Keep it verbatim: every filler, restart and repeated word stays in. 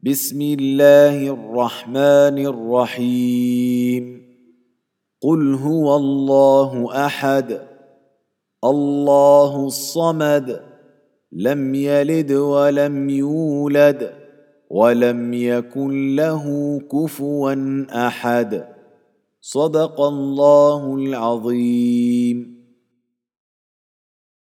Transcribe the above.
بسم الله الرحمن الرحيم قل هو الله احد الله الصمد لم يلد ولم يولد ولم يكن له كفوا احد صدق الله العظيم.